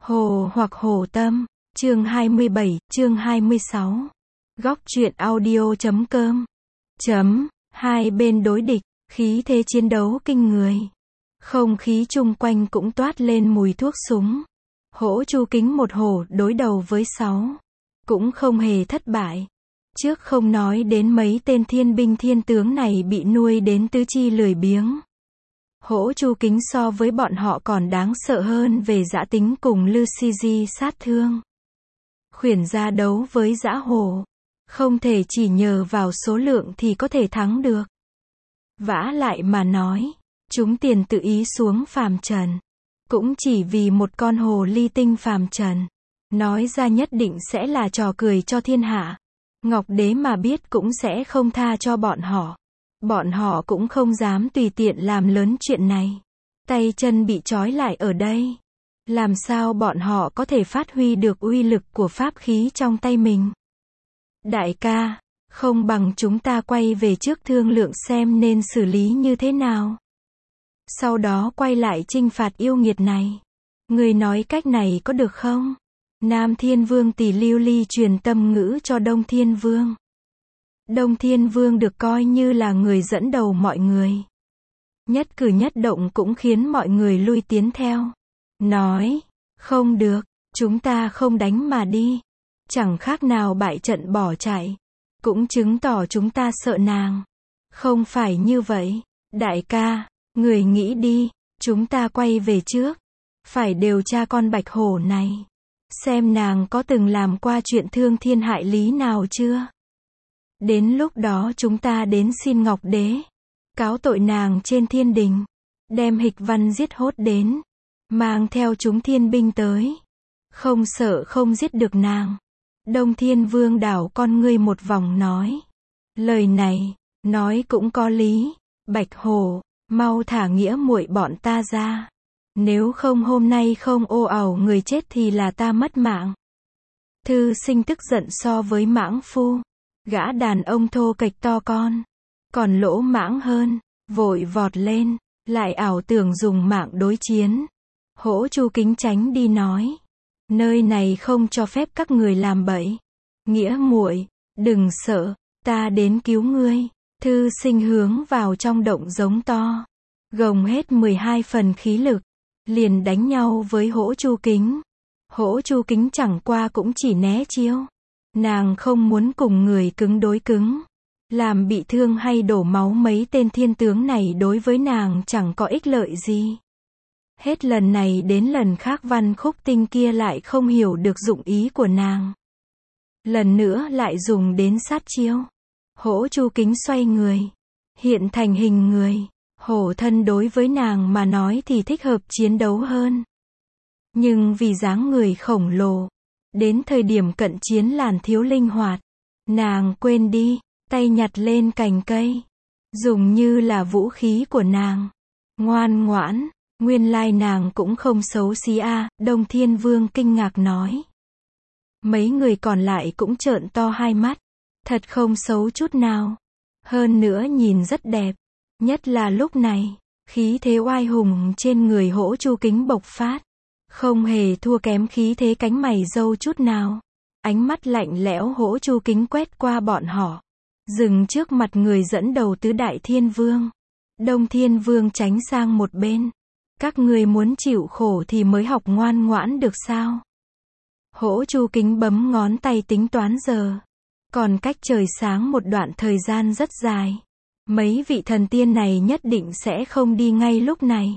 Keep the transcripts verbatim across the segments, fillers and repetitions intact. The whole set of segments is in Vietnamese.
Hồ hoặc Hồ Tâm, chương hai mươi bảy, chương hai mươi sáu. Góc truyện audio chấm com. Chấm, hai bên đối địch, khí thế chiến đấu kinh người. Không khí chung quanh cũng toát lên mùi thuốc súng. Hỗ Chu Kính một hổ đối đầu với sáu. Cũng không hề thất bại. Trước không nói đến mấy tên thiên binh thiên tướng này bị nuôi đến tứ chi lười biếng. Hỗ Chu Kính so với bọn họ còn đáng sợ hơn về dã tính cùng Lucy Di sát thương. Khuyển gia đấu với dã hổ. Không thể chỉ nhờ vào số lượng thì có thể thắng được. Vả lại mà nói, chúng tiền tự ý xuống phàm trần. Cũng chỉ vì một con hồ ly tinh phàm trần. Nói ra nhất định sẽ là trò cười cho thiên hạ. Ngọc Đế mà biết cũng sẽ không tha cho bọn họ. Bọn họ cũng không dám tùy tiện làm lớn chuyện này. Tay chân bị trói lại ở đây. Làm sao bọn họ có thể phát huy được uy lực của pháp khí trong tay mình? Đại ca, không bằng chúng ta quay về trước thương lượng xem nên xử lý như thế nào. Sau đó quay lại trinh phạt yêu nghiệt này. Người nói cách này có được không? Nam Thiên Vương Tỷ Lưu Ly truyền tâm ngữ cho Đông Thiên Vương. Đông Thiên Vương được coi như là người dẫn đầu mọi người. Nhất cử nhất động cũng khiến mọi người lui tiến theo. Nói, không được, chúng ta không đánh mà đi. Chẳng khác nào bại trận bỏ chạy. Cũng chứng tỏ chúng ta sợ nàng. Không phải như vậy. Đại ca, người nghĩ đi, chúng ta quay về trước. Phải điều tra con bạch hổ này. Xem nàng có từng làm qua chuyện thương thiên hại lý nào chưa. Đến lúc đó chúng ta đến xin Ngọc Đế. Cáo tội nàng trên thiên đình. Đem Hịch Văn giết hốt đến. Mang theo chúng thiên binh tới. Không sợ không giết được nàng. Đông Thiên Vương đảo con ngươi một vòng nói. Lời này, nói cũng có lý. Bạch hổ, mau thả nghĩa muội bọn ta ra. Nếu không hôm nay không ồ ẩu người chết thì là ta mất mạng. Thư Sinh tức giận so với mãng phu. Gã đàn ông thô kệch to con. Còn lỗ mãng hơn. Vội vọt lên. Lại ảo tưởng dùng mạng đối chiến. Hỗ Chu Kính tránh đi nói. Nơi này không cho phép các người làm bậy. Nghĩa muội, đừng sợ. Ta đến cứu ngươi. Thư Sinh hướng vào trong động giống to. Gồng hết mười hai phần khí lực. Liền đánh nhau với Hỗ Chu Kính. Hỗ Chu Kính chẳng qua cũng chỉ né chiêu. Nàng không muốn cùng người cứng đối cứng. Làm bị thương hay đổ máu mấy tên thiên tướng này đối với nàng chẳng có ích lợi gì. Hết lần này đến lần khác Văn Khúc Tinh kia lại không hiểu được dụng ý của nàng. Lần nữa lại dùng đến sát chiêu. Hỗ Chu Kính xoay người. Hiện thành hình người. Hổ thân đối với nàng mà nói thì thích hợp chiến đấu hơn. Nhưng vì dáng người khổng lồ. Đến thời điểm cận chiến làn thiếu linh hoạt. Nàng quên đi. Tay nhặt lên cành cây. Dùng như là vũ khí của nàng. Ngoan ngoãn. Nguyên lai nàng cũng không xấu xí a. À, Đông Thiên Vương kinh ngạc nói. Mấy người còn lại cũng trợn to hai mắt. Thật không xấu chút nào. Hơn nữa nhìn rất đẹp. Nhất là lúc này. Khí thế oai hùng trên người Hỗ Chu Kính bộc phát. Không hề thua kém khí thế cánh mày râu chút nào. Ánh mắt lạnh lẽo Hỗ Chu Kính quét qua bọn họ. Dừng trước mặt người dẫn đầu tứ đại thiên vương. Đông Thiên Vương tránh sang một bên. Các người muốn chịu khổ thì mới học ngoan ngoãn được sao? Hỗ Chu Kính bấm ngón tay tính toán giờ. Còn cách trời sáng một đoạn thời gian rất dài. Mấy vị thần tiên này nhất định sẽ không đi ngay lúc này.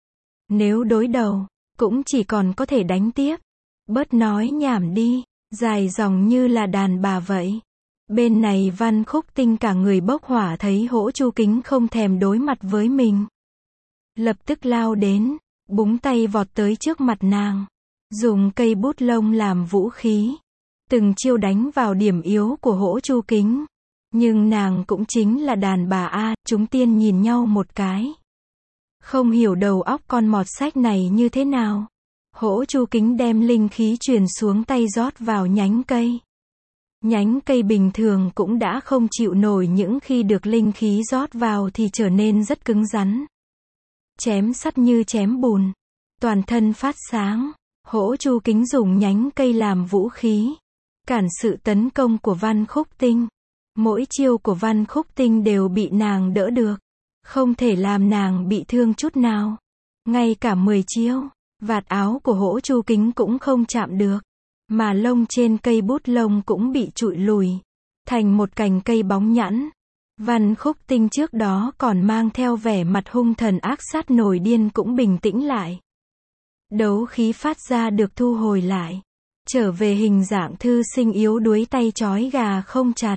Nếu đối đầu, cũng chỉ còn có thể đánh tiếp. Bớt nói nhảm đi, dài dòng như là đàn bà vậy. Bên này Văn Khúc Tinh cả người bốc hỏa thấy Hỗ Chu Kính không thèm đối mặt với mình. Lập tức lao đến, búng tay vọt tới trước mặt nàng. Dùng cây bút lông làm vũ khí. Từng chiêu đánh vào điểm yếu của Hỗ Chu Kính. Nhưng nàng cũng chính là đàn bà a. Chúng tiên nhìn nhau một cái. Không hiểu đầu óc con mọt sách này như thế nào. Hỗ Chu Kính đem linh khí truyền xuống tay rót vào nhánh cây. Nhánh cây bình thường cũng đã không chịu nổi những khi được linh khí rót vào thì trở nên rất cứng rắn. Chém sắt như chém bùn. Toàn thân phát sáng. Hỗ Chu Kính dùng nhánh cây làm vũ khí, cản sự tấn công của Văn Khúc Tinh. Mỗi chiêu của Văn Khúc Tinh đều bị nàng đỡ được, không thể làm nàng bị thương chút nào. Ngay cả mười chiêu, vạt áo của Hỗ Chu Kính cũng không chạm được, mà lông trên cây bút lông cũng bị trụi lùi thành một cành cây bóng nhẵn. Văn Khúc Tinh trước đó còn mang theo vẻ mặt hung thần ác sát nổi điên cũng bình tĩnh lại. Đấu khí phát ra được thu hồi lại, trở về hình dạng thư sinh yếu đuối tay trói gà không chặt.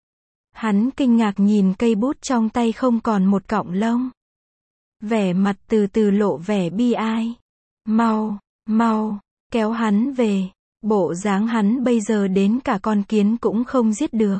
Hắn kinh ngạc nhìn cây bút trong tay không còn một cọng lông. Vẻ mặt từ từ lộ vẻ bi ai. Mau, mau, kéo hắn về. Bộ dáng hắn bây giờ đến cả con kiến cũng không giết được.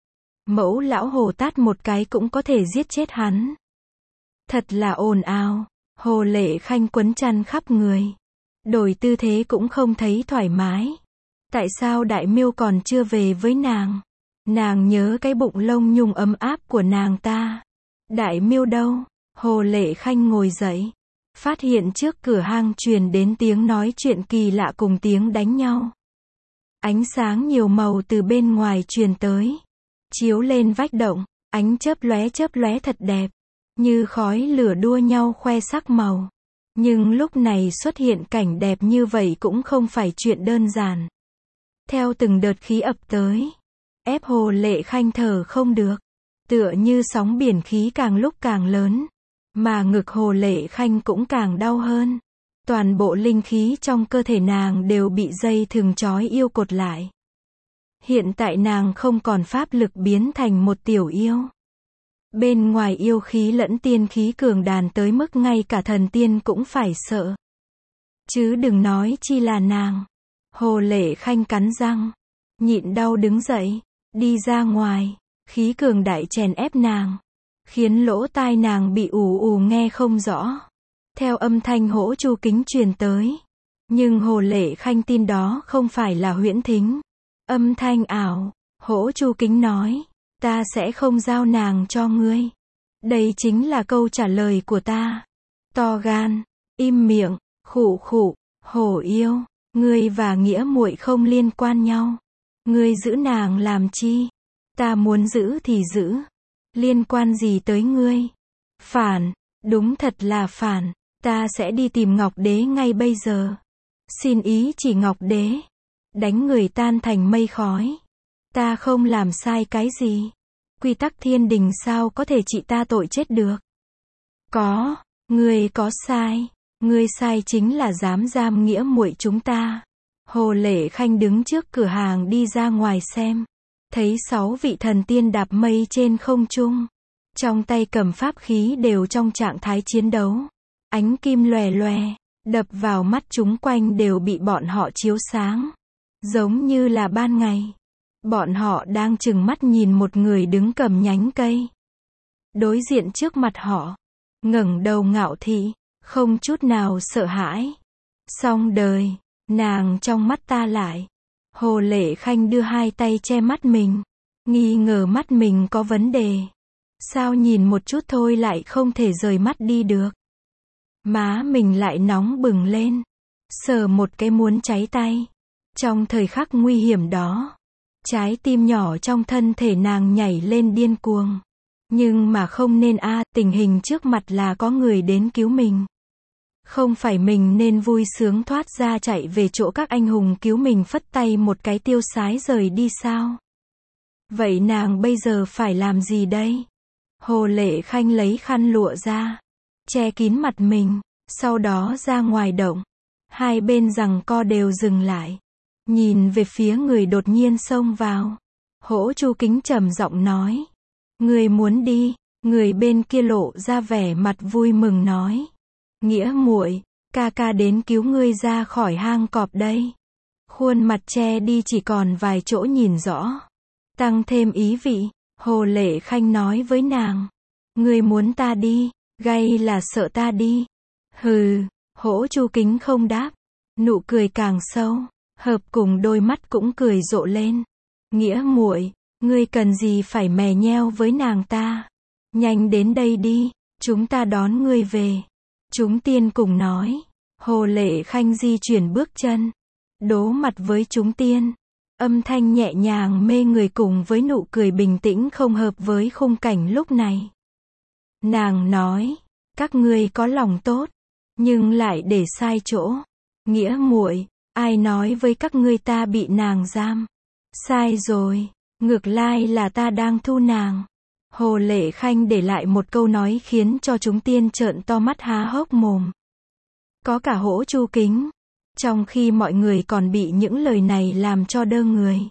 Mẫu lão hồ tát một cái cũng có thể giết chết hắn. Thật là ồn ào. Hồ Lệ Khanh quấn chăn khắp người. Đổi tư thế cũng không thấy thoải mái. Tại sao Đại Miêu còn chưa về với nàng? Nàng nhớ cái bụng lông nhung ấm áp của nàng ta. Đại Miêu đâu? Hồ Lệ Khanh ngồi dậy, phát hiện trước cửa hang truyền đến tiếng nói chuyện kỳ lạ cùng tiếng đánh nhau. Ánh sáng nhiều màu từ bên ngoài truyền tới, chiếu lên vách động, ánh chớp lóe chớp lóe thật đẹp, như khói lửa đua nhau khoe sắc màu. Nhưng lúc này xuất hiện cảnh đẹp như vậy cũng không phải chuyện đơn giản. Theo từng đợt khí ập tới, ép Hồ Lệ Khanh thở không được, tựa như sóng biển khí càng lúc càng lớn, mà ngực Hồ Lệ Khanh cũng càng đau hơn. Toàn bộ linh khí trong cơ thể nàng đều bị dây thừng trói yêu cột lại. Hiện tại nàng không còn pháp lực biến thành một tiểu yêu. Bên ngoài yêu khí lẫn tiên khí cường đàn tới mức ngay cả thần tiên cũng phải sợ. Chứ đừng nói chi là nàng. Hồ Lệ Khanh cắn răng, nhịn đau đứng dậy, đi ra ngoài, khí cường đại chèn ép nàng, khiến lỗ tai nàng bị ù ù nghe không rõ. Theo âm thanh Hỗ Chu Kính truyền tới. Nhưng Hồ Lệ Khanh tin đó không phải là huyễn thính. Âm thanh ảo. Hỗ Chu Kính nói, ta sẽ không giao nàng cho ngươi. Đây chính là câu trả lời của ta. To gan, im miệng, khụ khụ, hổ yêu, ngươi và nghĩa muội không liên quan nhau. Ngươi giữ nàng làm chi? Ta muốn giữ thì giữ. Liên quan gì tới ngươi? Phản, đúng thật là phản. Ta sẽ đi tìm Ngọc Đế ngay bây giờ. Xin ý chỉ Ngọc Đế. Đánh người tan thành mây khói. Ta không làm sai cái gì. Quy tắc thiên đình sao có thể trị ta tội chết được? Có, ngươi có sai. Ngươi sai chính là dám giam nghĩa muội chúng ta. Hồ Lệ Khanh đứng trước cửa hàng đi ra ngoài xem. Thấy sáu vị thần tiên đạp mây trên không trung. Trong tay cầm pháp khí đều trong trạng thái chiến đấu. Ánh kim lòe lòe, đập vào mắt chúng quanh đều bị bọn họ chiếu sáng. Giống như là ban ngày. Bọn họ đang trừng mắt nhìn một người đứng cầm nhánh cây. Đối diện trước mặt họ. Ngẩng đầu ngạo thị, không chút nào sợ hãi. Xong đời, nàng trong mắt ta lại. Hồ Lệ Khanh đưa hai tay che mắt mình. Nghi ngờ mắt mình có vấn đề. Sao nhìn một chút thôi lại không thể rời mắt đi được. Má mình lại nóng bừng lên. Sờ một cái muốn cháy tay. Trong thời khắc nguy hiểm đó, trái tim nhỏ trong thân thể nàng nhảy lên điên cuồng. Nhưng mà không nên a, à, tình hình trước mặt là có người đến cứu mình. Không phải mình nên vui sướng thoát ra chạy về chỗ các anh hùng cứu mình phất tay một cái tiêu sái rời đi sao? Vậy nàng bây giờ phải làm gì đây? Hồ Lệ Khanh lấy khăn lụa ra, che kín mặt mình, sau đó ra ngoài động. Hai bên giằng co đều dừng lại. Nhìn về phía người đột nhiên xông vào. Hỗ Chu Kính trầm giọng nói. Người muốn đi, người bên kia lộ ra vẻ mặt vui mừng nói. Nghĩa muội, ca ca đến cứu ngươi ra khỏi hang cọp đây. Khuôn mặt che đi chỉ còn vài chỗ nhìn rõ. Tăng thêm ý vị, Hồ Lệ Khanh nói với nàng. Ngươi muốn ta đi, gay là sợ ta đi. Hừ, Hỗ Chu Kính không đáp. Nụ cười càng sâu, hợp cùng đôi mắt cũng cười rộ lên. Nghĩa muội, ngươi cần gì phải mè nheo với nàng ta? Nhanh đến đây đi, chúng ta đón ngươi về. Chúng tiên cùng nói. Hồ Lệ Khanh di chuyển bước chân, đối mặt với chúng tiên. Âm thanh nhẹ nhàng mê người cùng với nụ cười bình tĩnh không hợp với khung cảnh lúc này. Nàng nói, các ngươi có lòng tốt, nhưng lại để sai chỗ. Nghĩa muội, ai nói với các ngươi ta bị nàng giam? Sai rồi, ngược lại là ta đang thu nàng. Hồ Lệ Khanh để lại một câu nói khiến cho chúng tiên trợn to mắt há hốc mồm. Có cả Hỗ Chu Kính. Trong khi mọi người còn bị những lời này làm cho đơ người.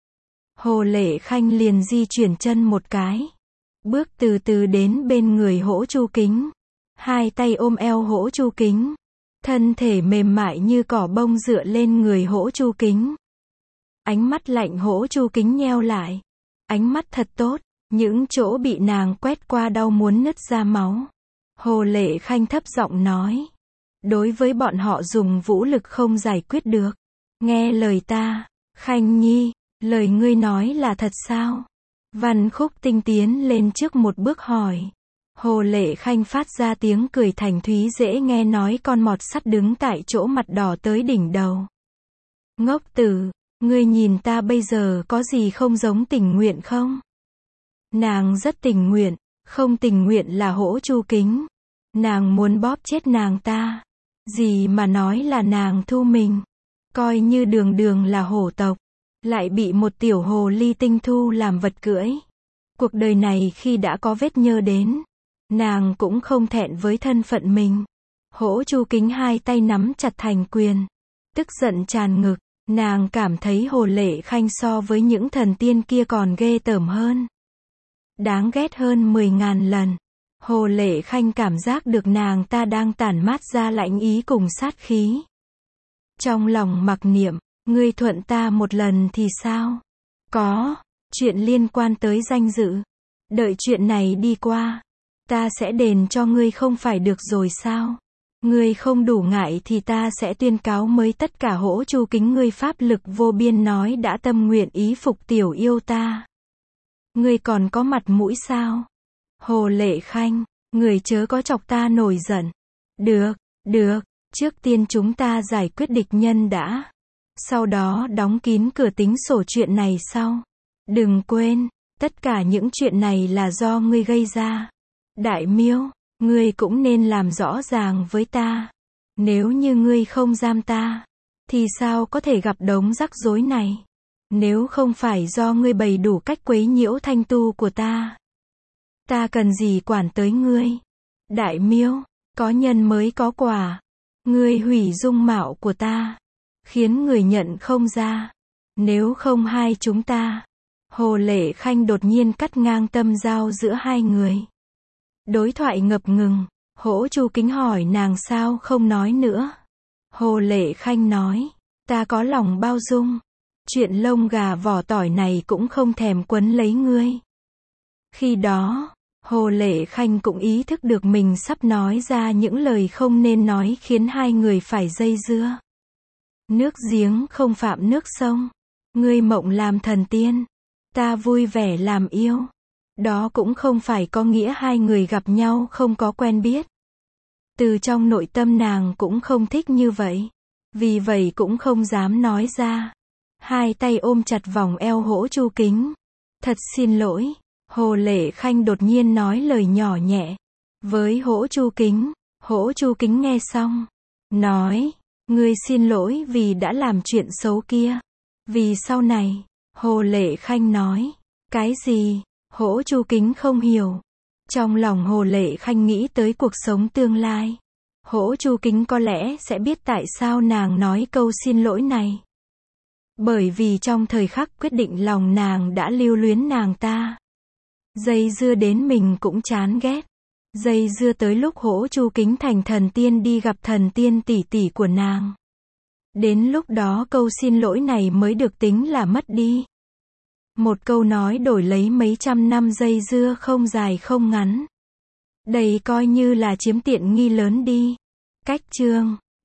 Hồ Lệ Khanh liền di chuyển chân một cái. Bước từ từ đến bên người Hỗ Chu Kính. Hai tay ôm eo Hỗ Chu Kính. Thân thể mềm mại như cỏ bông dựa lên người Hỗ Chu Kính. Ánh mắt lạnh Hỗ Chu Kính nheo lại. Ánh mắt thật tốt, những chỗ bị nàng quét qua đau muốn nứt ra máu. Hồ Lệ Khanh thấp giọng nói. Đối với bọn họ dùng vũ lực không giải quyết được. Nghe lời ta, Khanh Nhi, lời ngươi nói là thật sao? Văn Khúc Tinh tiến lên trước một bước hỏi. Hồ Lệ Khanh phát ra tiếng cười thành thúy dễ nghe nói con mọt sắt đứng tại chỗ mặt đỏ tới đỉnh đầu. Ngốc tử, ngươi nhìn ta bây giờ có gì không giống tình nguyện không? Nàng rất tình nguyện, không tình nguyện là Hỗ Chu Kính. Nàng muốn bóp chết nàng ta. Gì mà nói là nàng thu mình. Coi như đường đường là hổ tộc. Lại bị một tiểu hồ ly tinh thu làm vật cưỡi. Cuộc đời này khi đã có vết nhơ đến. Nàng cũng không thẹn với thân phận mình. Hỗ Chu Kính hai tay nắm chặt thành quyền. Tức giận tràn ngực. Nàng cảm thấy Hồ Lệ Khanh so với những thần tiên kia còn ghê tởm hơn. Đáng ghét hơn mười ngàn lần. Hồ Lệ Khanh cảm giác được nàng ta đang tản mát ra lãnh ý cùng sát khí. Trong lòng mặc niệm, ngươi thuận ta một lần thì sao? Có, chuyện liên quan tới danh dự. Đợi chuyện này đi qua, ta sẽ đền cho ngươi không phải được rồi sao? Ngươi không đủ ngại thì ta sẽ tuyên cáo mới tất cả Hỗ Chu Kính ngươi pháp lực vô biên nói đã tâm nguyện ý phục tiểu yêu ta. Ngươi còn có mặt mũi sao? Hồ Lệ Khanh, người chớ có chọc ta nổi giận. Được, được, trước tiên chúng ta giải quyết địch nhân đã. Sau đó đóng kín cửa tính sổ chuyện này sau. Đừng quên, tất cả những chuyện này là do ngươi gây ra. Đại Miêu, ngươi cũng nên làm rõ ràng với ta. Nếu như ngươi không giam ta, thì sao có thể gặp đống rắc rối này? Nếu không phải do ngươi bày đủ cách quấy nhiễu thanh tu của ta, ta cần gì quản tới ngươi? Đại Miêu, có nhân mới có quả. Ngươi hủy dung mạo của ta, khiến người nhận không ra. Nếu không hai chúng ta. Hồ Lệ Khanh đột nhiên cắt ngang tâm giao giữa hai người. Đối thoại ngập ngừng. Hỗ Chu Kính hỏi nàng sao không nói nữa. Hồ Lệ Khanh nói, ta có lòng bao dung. Chuyện lông gà vỏ tỏi này cũng không thèm quấn lấy ngươi. Khi đó, Hồ Lệ Khanh cũng ý thức được mình sắp nói ra những lời không nên nói khiến hai người phải dây dưa. Nước giếng không phạm nước sông. Ngươi mộng làm thần tiên, ta vui vẻ làm yêu. Đó cũng không phải có nghĩa hai người gặp nhau không có quen biết. Từ trong nội tâm nàng cũng không thích như vậy. Vì vậy cũng không dám nói ra. Hai tay ôm chặt vòng eo Hỗ Chu Kính. Thật xin lỗi. Hồ Lệ Khanh đột nhiên nói lời nhỏ nhẹ với Hỗ Chu Kính. Hỗ Chu Kính nghe xong, nói, ngươi xin lỗi vì đã làm chuyện xấu kia. Vì sau này, Hồ Lệ Khanh nói, cái gì? Hỗ Chu Kính không hiểu. Trong lòng Hồ Lệ Khanh nghĩ tới cuộc sống tương lai. Hỗ Chu Kính có lẽ sẽ biết tại sao nàng nói câu xin lỗi này. Bởi vì trong thời khắc quyết định lòng nàng đã lưu luyến nàng ta. Dây dưa đến mình cũng chán ghét. Dây dưa tới lúc Hỗ Chu Kính thành thần tiên đi gặp thần tiên tỷ tỷ của nàng. Đến lúc đó câu xin lỗi này mới được tính là mất đi. Một câu nói đổi lấy mấy trăm năm dây dưa không dài không ngắn. Đây coi như là chiếm tiện nghi lớn đi. Cách chương